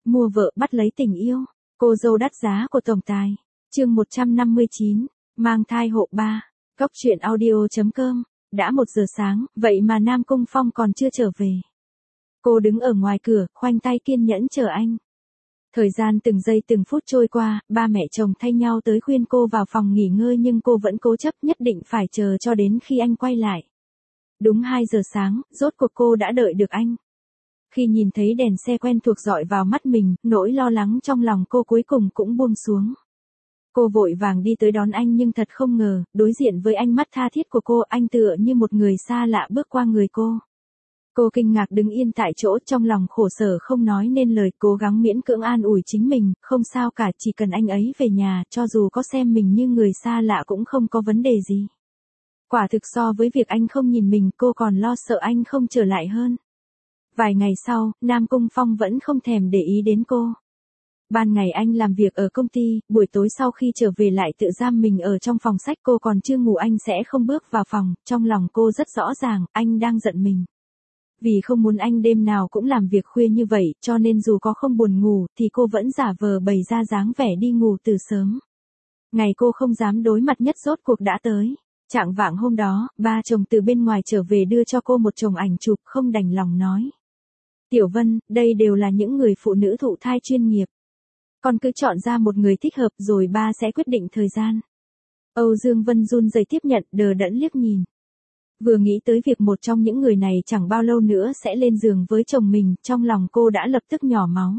mua vợ bắt lấy tình yêu, cô dâu đắt giá của tổng tài. Chương 159, mang thai hộ 3. Cóc truyện audio.com. Đã 1 giờ sáng, vậy mà Nam Cung Phong còn chưa trở về. Cô đứng ở ngoài cửa, khoanh tay kiên nhẫn chờ anh. Thời gian từng giây từng phút trôi qua, ba mẹ chồng thay nhau tới khuyên cô vào phòng nghỉ ngơi nhưng cô vẫn cố chấp nhất định phải chờ cho đến khi anh quay lại. Đúng 2 giờ sáng, rốt cuộc cô đã đợi được anh. Khi nhìn thấy đèn xe quen thuộc dọi vào mắt mình, nỗi lo lắng trong lòng cô cuối cùng cũng buông xuống. Cô vội vàng đi tới đón anh nhưng thật không ngờ, đối diện với ánh mắt tha thiết của cô, anh tựa như một người xa lạ bước qua người cô. Cô kinh ngạc đứng yên tại chỗ, trong lòng khổ sở không nói nên lời, cố gắng miễn cưỡng an ủi chính mình, không sao cả, chỉ cần anh ấy về nhà, cho dù có xem mình như người xa lạ cũng không có vấn đề gì. Quả thực so với việc anh không nhìn mình, cô còn lo sợ anh không trở lại hơn. Vài ngày sau, Nam Cung Phong vẫn không thèm để ý đến cô. Ban ngày anh làm việc ở công ty, buổi tối sau khi trở về lại tự giam mình ở trong phòng sách, cô còn chưa ngủ anh sẽ không bước vào phòng, trong lòng cô rất rõ ràng, anh đang giận mình. Vì không muốn anh đêm nào cũng làm việc khuya như vậy, cho nên dù có không buồn ngủ, thì cô vẫn giả vờ bày ra dáng vẻ đi ngủ từ sớm. Ngày cô không dám đối mặt nhất rốt cuộc đã tới. Chạng vạng hôm đó, ba chồng từ bên ngoài trở về đưa cho cô một chồng ảnh chụp, không đành lòng nói. Tiểu Vân, đây đều là những người phụ nữ thụ thai chuyên nghiệp. Con cứ chọn ra một người thích hợp rồi ba sẽ quyết định thời gian. Âu Dương Vân run rẩy tiếp nhận, đờ đẫn liếc nhìn. Vừa nghĩ tới việc một trong những người này chẳng bao lâu nữa sẽ lên giường với chồng mình, trong lòng cô đã lập tức nhỏ máu.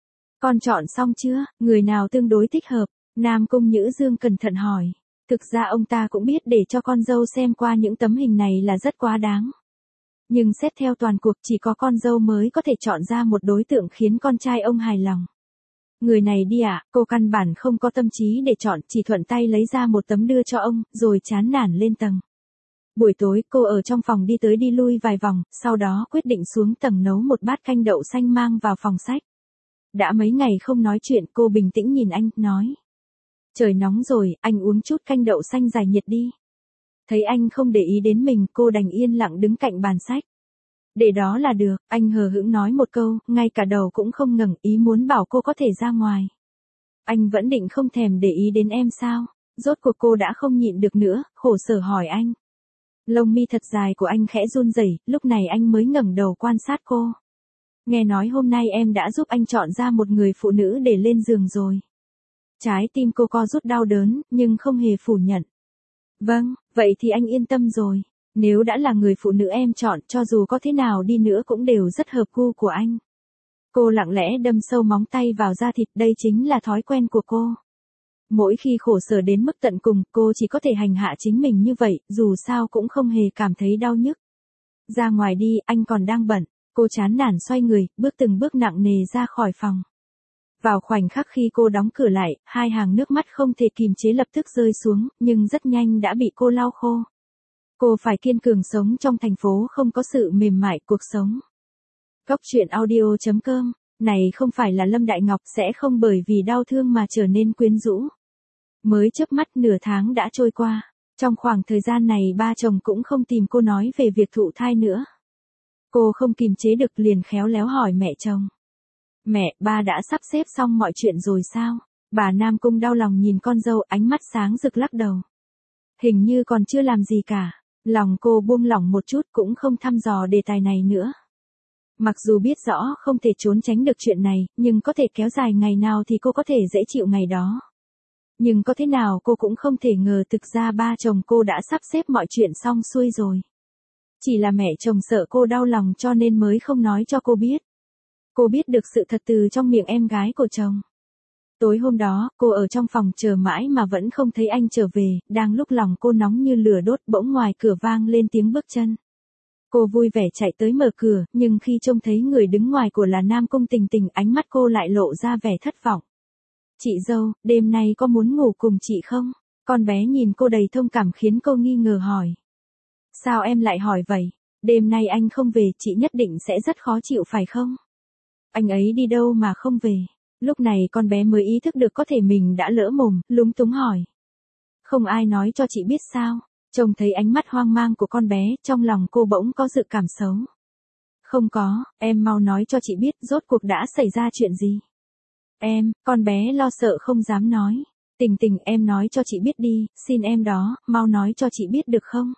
Con chọn xong chưa, người nào tương đối thích hợp? Nam Cung Nhữ Dương cẩn thận hỏi. Thực ra ông ta cũng biết để cho con dâu xem qua những tấm hình này là rất quá đáng. Nhưng xét theo toàn cuộc chỉ có con dâu mới có thể chọn ra một đối tượng khiến con trai ông hài lòng. Người này đi ạ, cô căn bản không có tâm trí để chọn, chỉ thuận tay lấy ra một tấm đưa cho ông, rồi chán nản lên tầng. Buổi tối cô ở trong phòng đi tới đi lui vài vòng, sau đó quyết định xuống tầng nấu một bát canh đậu xanh mang vào phòng sách. Đã mấy ngày không nói chuyện, cô bình tĩnh nhìn anh, nói. Trời nóng rồi, anh uống chút canh đậu xanh giải nhiệt đi. Thấy anh không để ý đến mình, cô đành yên lặng đứng cạnh bàn sách. Để đó là được, anh hờ hững nói một câu, ngay cả đầu cũng không ngẩng, ý muốn bảo cô có thể ra ngoài. Anh vẫn định không thèm để ý đến em sao? Rốt cuộc cô đã không nhịn được nữa, khổ sở hỏi anh. Lông mi thật dài của anh khẽ run rẩy, lúc này anh mới ngẩng đầu quan sát cô. Nghe nói hôm nay em đã giúp anh chọn ra một người phụ nữ để lên giường rồi. Trái tim cô co rút đau đớn, nhưng không hề phủ nhận. Vâng, vậy thì anh yên tâm rồi. Nếu đã là người phụ nữ em chọn, cho dù có thế nào đi nữa cũng đều rất hợp gu của anh. Cô lặng lẽ đâm sâu móng tay vào da thịt, đây chính là thói quen của cô. Mỗi khi khổ sở đến mức tận cùng, cô chỉ có thể hành hạ chính mình như vậy, dù sao cũng không hề cảm thấy đau nhức. Ra ngoài đi, anh còn đang bận. Cô chán nản xoay người, bước từng bước nặng nề ra khỏi phòng. Vào khoảnh khắc khi cô đóng cửa lại, 2 hàng nước mắt không thể kìm chế lập tức rơi xuống, nhưng rất nhanh đã bị cô lau khô. Cô phải kiên cường sống trong thành phố không có sự mềm mại cuộc sống. Cóc truyện audio.com. Này không phải là Lâm Đại Ngọc, sẽ không bởi vì đau thương mà trở nên quyến rũ. Mới chớp mắt nửa tháng đã trôi qua. Trong khoảng thời gian này ba chồng cũng không tìm cô nói về việc thụ thai nữa. Cô không kìm chế được liền khéo léo hỏi mẹ chồng. Mẹ, ba đã sắp xếp xong mọi chuyện rồi sao? Bà Nam Cung đau lòng nhìn con dâu, ánh mắt sáng rực lắc đầu. Hình như còn chưa làm gì cả. Lòng cô buông lỏng một chút, cũng không thăm dò đề tài này nữa. Mặc dù biết rõ không thể trốn tránh được chuyện này, nhưng có thể kéo dài ngày nào thì cô có thể dễ chịu ngày đó. Nhưng có thế nào cô cũng không thể ngờ thực ra ba chồng cô đã sắp xếp mọi chuyện xong xuôi rồi. Chỉ là mẹ chồng sợ cô đau lòng cho nên mới không nói cho cô biết. Cô biết được sự thật từ trong miệng em gái của chồng. Tối hôm đó, cô ở trong phòng chờ mãi mà vẫn không thấy anh trở về, đang lúc lòng cô nóng như lửa đốt, bỗng ngoài cửa vang lên tiếng bước chân. Cô vui vẻ chạy tới mở cửa, nhưng khi trông thấy người đứng ngoài của là Nam Cung Tình Tình, ánh mắt cô lại lộ ra vẻ thất vọng. Chị dâu, đêm nay có muốn ngủ cùng chị không? Con bé nhìn cô đầy thông cảm khiến cô nghi ngờ hỏi. Sao em lại hỏi vậy? Đêm nay anh không về, chị nhất định sẽ rất khó chịu phải không? Anh ấy đi đâu mà không về? Lúc này con bé mới ý thức được có thể mình đã lỡ mồm, lúng túng hỏi. Không ai nói cho chị biết sao? Trông thấy ánh mắt hoang mang của con bé, trong lòng cô bỗng có dự cảm xấu. Không có, em mau nói cho chị biết rốt cuộc đã xảy ra chuyện gì. Em, con bé lo sợ không dám nói. Tình Tình, em nói cho chị biết đi, xin em đó, mau nói cho chị biết được không?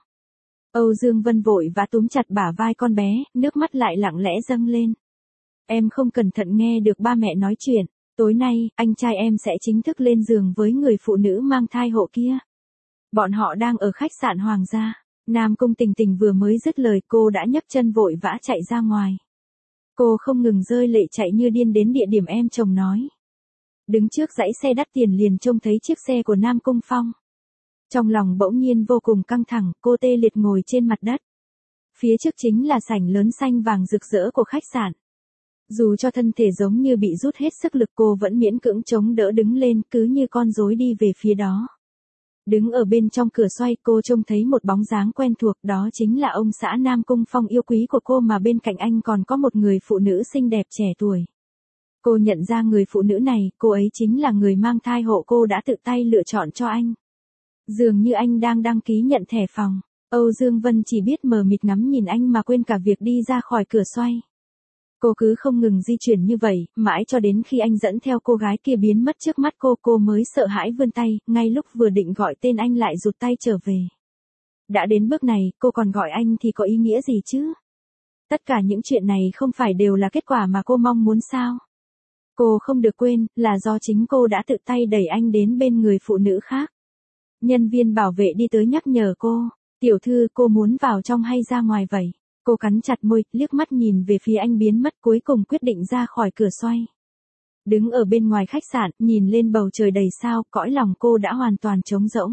Âu Dương Vân vội vã túm chặt bả vai con bé, nước mắt lại lặng lẽ dâng lên. Em không cẩn thận nghe được ba mẹ nói chuyện, tối nay, anh trai em sẽ chính thức lên giường với người phụ nữ mang thai hộ kia. Bọn họ đang ở khách sạn Hoàng gia. Nam Cung Tình Tình vừa mới dứt lời cô đã nhấc chân vội vã chạy ra ngoài. Cô không ngừng rơi lệ chạy như điên đến địa điểm em chồng nói. Đứng trước dãy xe đắt tiền liền trông thấy chiếc xe của Nam Cung Phong. Trong lòng bỗng nhiên vô cùng căng thẳng, cô tê liệt ngồi trên mặt đất. Phía trước chính là sảnh lớn xanh vàng rực rỡ của khách sạn. Dù cho thân thể giống như bị rút hết sức lực cô vẫn miễn cưỡng chống đỡ đứng lên cứ như con rối đi về phía đó. Đứng ở bên trong cửa xoay cô trông thấy một bóng dáng quen thuộc đó chính là ông xã Nam Cung Phong yêu quý của cô mà bên cạnh anh còn có một người phụ nữ xinh đẹp trẻ tuổi. Cô nhận ra người phụ nữ này, cô ấy chính là người mang thai hộ cô đã tự tay lựa chọn cho anh. Dường như anh đang đăng ký nhận thẻ phòng. Âu Dương Vân chỉ biết mờ mịt ngắm nhìn anh mà quên cả việc đi ra khỏi cửa xoay. Cô cứ không ngừng di chuyển như vậy, mãi cho đến khi anh dẫn theo cô gái kia biến mất trước mắt cô mới sợ hãi vươn tay, ngay lúc vừa định gọi tên anh lại rụt tay trở về. Đã đến bước này, cô còn gọi anh thì có ý nghĩa gì chứ? Tất cả những chuyện này không phải đều là kết quả mà cô mong muốn sao? Cô không được quên, là do chính cô đã tự tay đẩy anh đến bên người phụ nữ khác. Nhân viên bảo vệ đi tới nhắc nhở cô, tiểu thư cô muốn vào trong hay ra ngoài vậy? Cô cắn chặt môi, liếc mắt nhìn về phía anh biến mất cuối cùng quyết định ra khỏi cửa xoay. Đứng ở bên ngoài khách sạn, nhìn lên bầu trời đầy sao, cõi lòng cô đã hoàn toàn trống rỗng.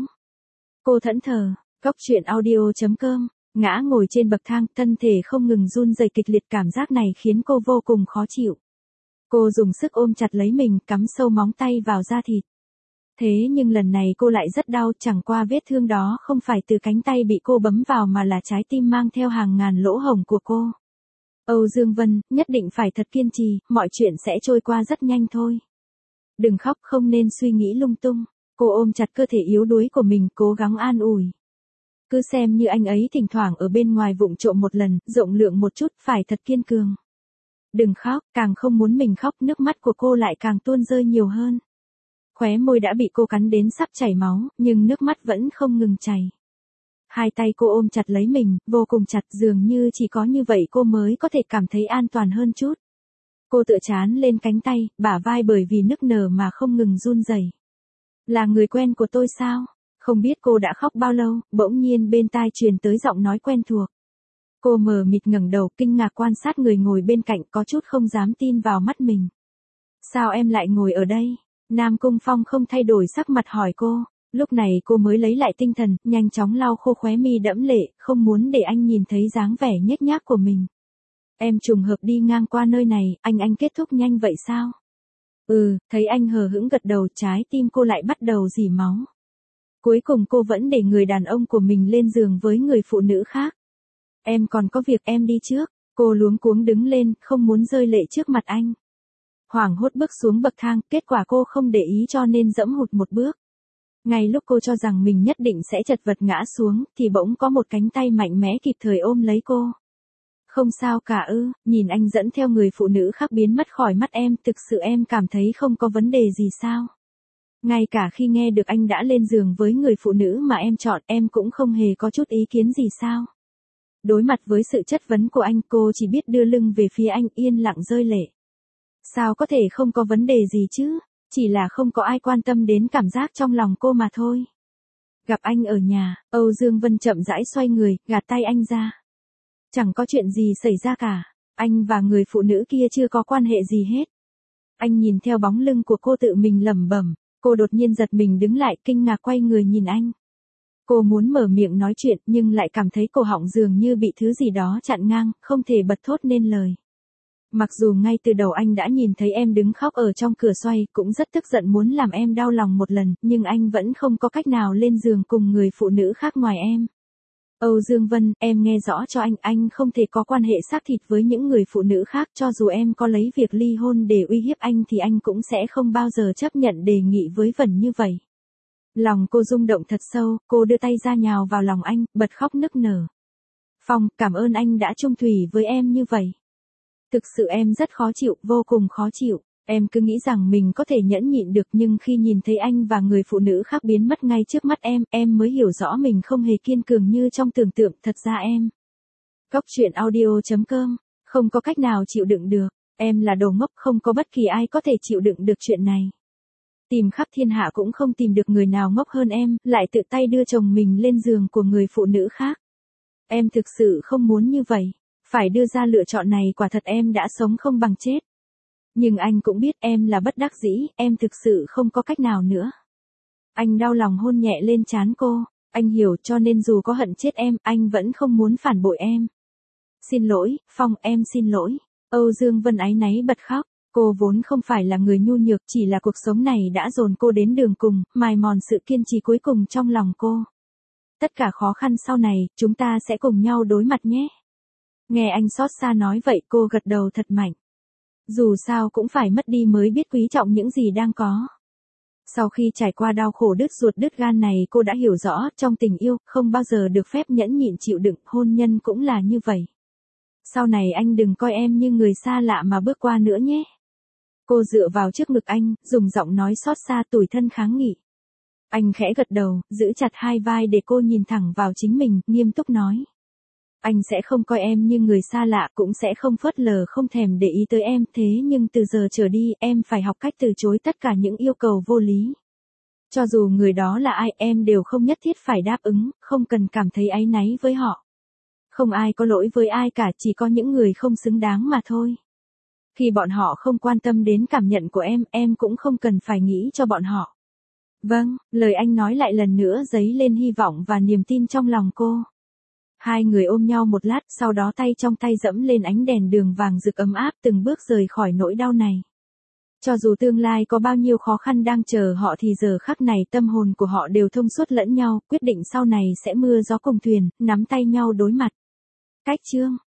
Cô thẫn thờ, Cóc truyện audio.com, ngã ngồi trên bậc thang, thân thể không ngừng run rẩy kịch liệt cảm giác này khiến cô vô cùng khó chịu. Cô dùng sức ôm chặt lấy mình, cắm sâu móng tay vào da thịt. Thế nhưng lần này cô lại rất đau, chẳng qua vết thương đó không phải từ cánh tay bị cô bấm vào mà là trái tim mang theo hàng ngàn lỗ hổng của cô. Âu Dương Vân, nhất định phải thật kiên trì, mọi chuyện sẽ trôi qua rất nhanh thôi. Đừng khóc, không nên suy nghĩ lung tung. Cô ôm chặt cơ thể yếu đuối của mình, cố gắng an ủi. Cứ xem như anh ấy thỉnh thoảng ở bên ngoài vụng trộm một lần, rộng lượng một chút, phải thật kiên cường. Đừng khóc, càng không muốn mình khóc, nước mắt của cô lại càng tuôn rơi nhiều hơn. Khóe môi đã bị cô cắn đến sắp chảy máu, nhưng nước mắt vẫn không ngừng chảy. Hai tay cô ôm chặt lấy mình, vô cùng chặt, dường như chỉ có như vậy cô mới có thể cảm thấy an toàn hơn chút. Cô tựa trán lên cánh tay, bả vai bởi vì nức nở mà không ngừng run rẩy. Là người quen của tôi sao? Không biết cô đã khóc bao lâu, bỗng nhiên bên tai truyền tới giọng nói quen thuộc. Cô mờ mịt ngẩng đầu, kinh ngạc quan sát người ngồi bên cạnh, có chút không dám tin vào mắt mình. Sao em lại ngồi ở đây? Nam Cung Phong không thay đổi sắc mặt hỏi cô. Lúc này cô mới lấy lại tinh thần, nhanh chóng lau khô khóe mi đẫm lệ, không muốn để anh nhìn thấy dáng vẻ nhếch nhác của mình. Em trùng hợp đi ngang qua nơi này, anh kết thúc nhanh vậy sao? Thấy anh hờ hững gật đầu, trái tim cô lại bắt đầu rỉ máu. Cuối cùng cô vẫn để người đàn ông của mình lên giường với người phụ nữ khác. Em còn có việc, em đi trước. Cô luống cuống đứng lên, không muốn rơi lệ trước mặt anh. Hoảng hốt bước xuống bậc thang, kết quả cô không để ý cho nên dẫm hụt một bước. Ngay lúc cô cho rằng mình nhất định sẽ chật vật ngã xuống, thì bỗng có một cánh tay mạnh mẽ kịp thời ôm lấy cô. Không sao cả ư? Nhìn anh dẫn theo người phụ nữ khác biến mất khỏi mắt em, thực sự em cảm thấy không có vấn đề gì sao? Ngay cả khi nghe được anh đã lên giường với người phụ nữ mà em chọn, em cũng không hề có chút ý kiến gì sao? Đối mặt với sự chất vấn của anh, cô chỉ biết đưa lưng về phía anh, yên lặng rơi lệ. Sao có thể không có vấn đề gì chứ? Chỉ là không có ai quan tâm đến cảm giác trong lòng cô mà thôi. Gặp anh ở nhà, Âu Dương Vân chậm rãi xoay người, gạt tay anh ra. Chẳng có chuyện gì xảy ra cả. Anh và người phụ nữ kia chưa có quan hệ gì hết. Anh nhìn theo bóng lưng của cô tự mình lẩm bẩm. Cô đột nhiên giật mình đứng lại, kinh ngạc quay người nhìn anh. Cô muốn mở miệng nói chuyện nhưng lại cảm thấy cổ họng dường như bị thứ gì đó chặn ngang, không thể bật thốt nên lời. Mặc dù ngay từ đầu anh đã nhìn thấy em đứng khóc ở trong cửa xoay, cũng rất tức giận muốn làm em đau lòng một lần, nhưng anh vẫn không có cách nào lên giường cùng người phụ nữ khác ngoài em. Âu Dương Vân, em nghe rõ cho anh không thể có quan hệ xác thịt với những người phụ nữ khác, cho dù em có lấy việc ly hôn để uy hiếp anh thì anh cũng sẽ không bao giờ chấp nhận đề nghị với Vân như vậy. Lòng cô rung động thật sâu, cô đưa tay ra nhào vào lòng anh, bật khóc nức nở. Phong, cảm ơn anh đã chung thủy với em như vậy. Thực sự em rất khó chịu, vô cùng khó chịu. Em cứ nghĩ rằng mình có thể nhẫn nhịn được, nhưng khi nhìn thấy anh và người phụ nữ khác biến mất ngay trước mắt em mới hiểu rõ mình không hề kiên cường như trong tưởng tượng, thật ra em. Góc truyện audio.com, không có cách nào chịu đựng được, em là đồ ngốc, không có bất kỳ ai có thể chịu đựng được chuyện này. Tìm khắp thiên hạ cũng không tìm được người nào ngốc hơn em, lại tự tay đưa chồng mình lên giường của người phụ nữ khác. Em thực sự không muốn như vậy, phải đưa ra lựa chọn này quả thật em đã sống không bằng chết. Nhưng anh cũng biết em là bất đắc dĩ, em thực sự không có cách nào nữa. Anh đau lòng hôn nhẹ lên trán cô, anh hiểu, cho nên dù có hận chết em, anh vẫn không muốn phản bội em. Xin lỗi, Phong, em xin lỗi. Âu Dương Vân áy náy bật khóc, cô vốn không phải là người nhu nhược, chỉ là cuộc sống này đã dồn cô đến đường cùng, mài mòn sự kiên trì cuối cùng trong lòng cô. Tất cả khó khăn sau này, chúng ta sẽ cùng nhau đối mặt nhé. Nghe anh xót xa nói vậy, cô gật đầu thật mạnh. Dù sao cũng phải mất đi mới biết quý trọng những gì đang có. Sau khi trải qua đau khổ đứt ruột đứt gan này, cô đã hiểu rõ, trong tình yêu, không bao giờ được phép nhẫn nhịn chịu đựng, hôn nhân cũng là như vậy. Sau này anh đừng coi em như người xa lạ mà bước qua nữa nhé. Cô dựa vào trước ngực anh, dùng giọng nói xót xa tủi thân kháng nghị. Anh khẽ gật đầu, giữ chặt hai vai để cô nhìn thẳng vào chính mình, nghiêm túc nói. Anh sẽ không coi em như người xa lạ, cũng sẽ không phớt lờ không thèm để ý tới em, thế nhưng từ giờ trở đi, em phải học cách từ chối tất cả những yêu cầu vô lý. Cho dù người đó là ai, em đều không nhất thiết phải đáp ứng, không cần cảm thấy áy náy với họ. Không ai có lỗi với ai cả, chỉ có những người không xứng đáng mà thôi. Khi bọn họ không quan tâm đến cảm nhận của em cũng không cần phải nghĩ cho bọn họ. Vâng, lời anh nói lại lần nữa dấy lên hy vọng và niềm tin trong lòng cô. Hai người ôm nhau một lát, sau đó tay trong tay dẫm lên ánh đèn đường vàng rực ấm áp, từng bước rời khỏi nỗi đau này. Cho dù tương lai có bao nhiêu khó khăn đang chờ họ thì giờ khắc này tâm hồn của họ đều thông suốt lẫn nhau, quyết định sau này sẽ mưa gió cùng thuyền, nắm tay nhau đối mặt. Cách chương